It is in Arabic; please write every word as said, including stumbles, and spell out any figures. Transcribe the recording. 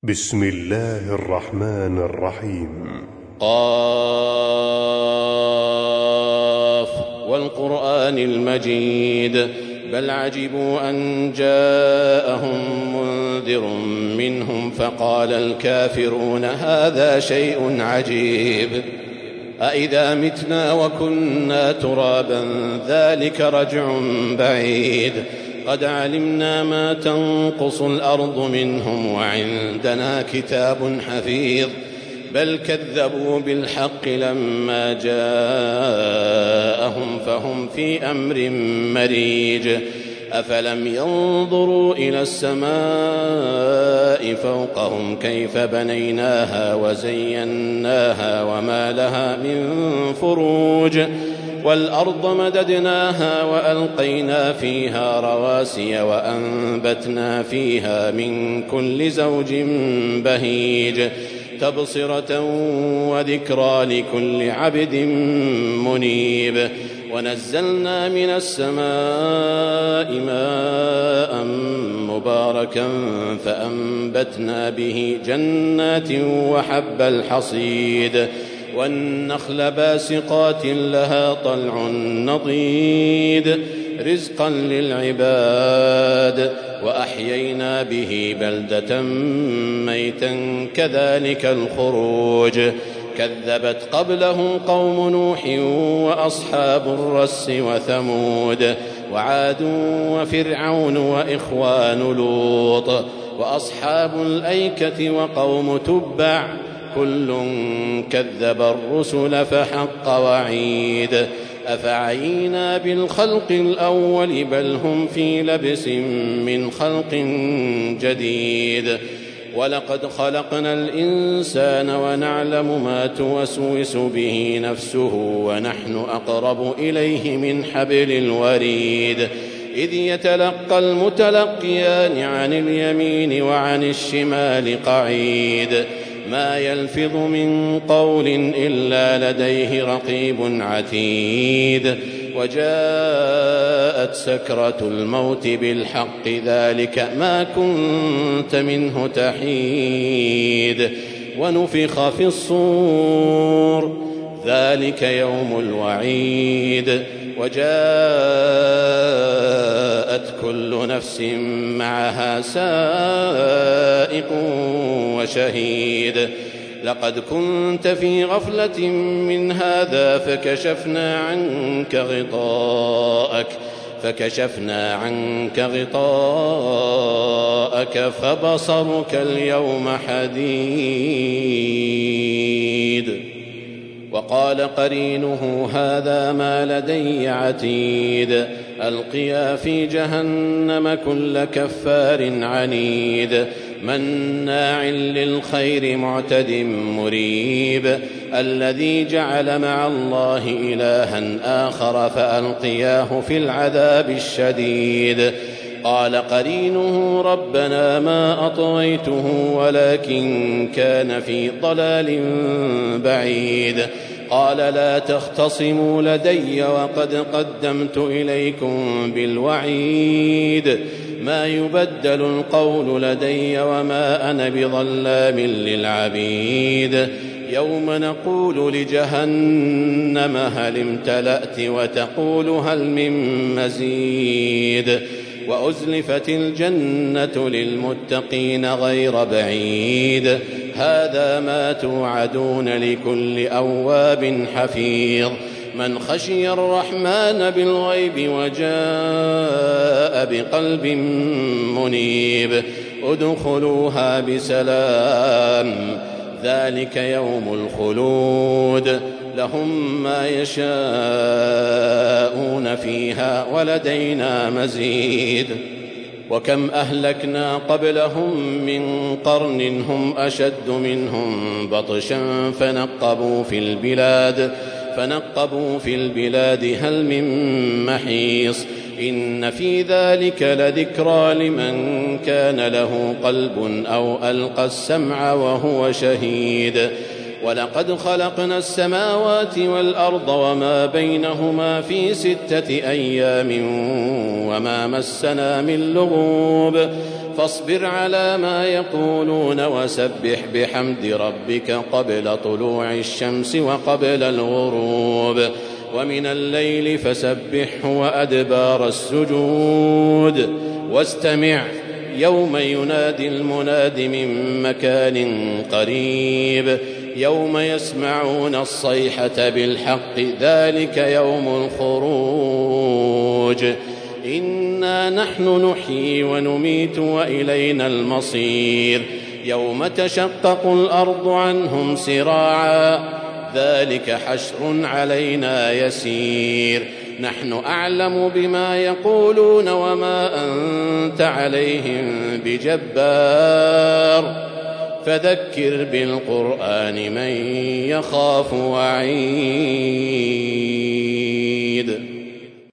بسم الله الرحمن الرحيم. قاف والقرآن المجيد بل عجبوا أن جاءهم منذر منهم فقال الكافرون هذا شيء عجيب أإذا متنا وكنا ترابا ذلك رجع بعيد قد علمنا ما تنقص الأرض منهم وعندنا كتاب حفيظ بل كذبوا بالحق لما جاءهم فهم في أمر مريج أفلم ينظروا إلى السماء فوقهم كيف بنيناها وزيناها وما لها من فروج والأرض مددناها وألقينا فيها رواسي وأنبتنا فيها من كل زوج بهيج تبصرة وذكرى لكل عبد منيب ونزلنا من السماء ماء مباركا فأنبتنا به جنات وحب الحصيد والنخل باسقات لها طلع نضيد رزقا للعباد وأحيينا به بلدة ميتا كذلك الخروج كذبت قبلهم قوم نوح وأصحاب الرس وثمود وعاد وفرعون وإخوان لوط وأصحاب الأيكة وقوم تبع كل كذب الرسل فحق وعيد أفعينا بالخلق الأول بل هم في لبس من خلق جديد ولقد خلقنا الإنسان ونعلم ما توسوس به نفسه ونحن أقرب إليه من حبل الوريد إذ يتلقى المتلقيان عن اليمين وعن الشمال قعيد ما يلفظ من قول إلا لديه رقيب عتيد وجاءت سكرة الموت بالحق ذلك ما كنت منه تحيد ونفخ في الصور ذلك يوم الوعيد وجاءت كل نفس معها سائق وشهيد لقد كنت في غفلة من هذا فكشفنا عنك غطاءك فكشفنا عنك غطاءك فبصرك اليوم حديد وقال قرينه هذا ما لدي عتيد ألقيا في جهنم كل كفار عنيد مناع للخير معتد مريب الذي جعل مع الله إلها آخر فألقياه في العذاب الشديد قال قرينه ربنا ما أطغيته ولكن كان في ضلال بعيد قال لا تختصموا لدي وقد قدمت إليكم بالوعيد ما يبدل القول لدي وما أنا بظلام للعبيد يوم نقول لجهنم هل امتلأت وتقول هل من مزيد وأزلفت الجنة للمتقين غير بعيد هذا ما توعدون لكل أواب حفيظ من خشي الرحمن بالغيب وجاء بقلب منيب ادخلوها بسلام ذلك يوم الخلود لهم ما يشاءون فيها ولدينا مزيد وكم أهلكنا قبلهم من قرن هم أشد منهم بطشا فنقبوا في البلاد فنقبوا في البلاد هل من محيص إن في ذلك لذكرى لمن كان له قلب أو ألقى السمع وهو شهيد ولقد خلقنا السماوات والأرض وما بينهما في ستة أيام وما مسنا من لغوب فاصبر على ما يقولون وسبح بحمد ربك قبل طلوع الشمس وقبل الغروب ومن الليل فسبحه وأدبار السجود واستمع يوم ينادي المناد من مكان قريب يوم يسمعون الصيحة بالحق ذلك يوم الخروج إنا نحن نحيي ونميت وإلينا المصير يوم تشقق الأرض عنهم سراعا ذلك حشر علينا يسير نحن أعلم بما يقولون وما أنت عليهم بجبار فذكر بالقرآن من يخاف وعيد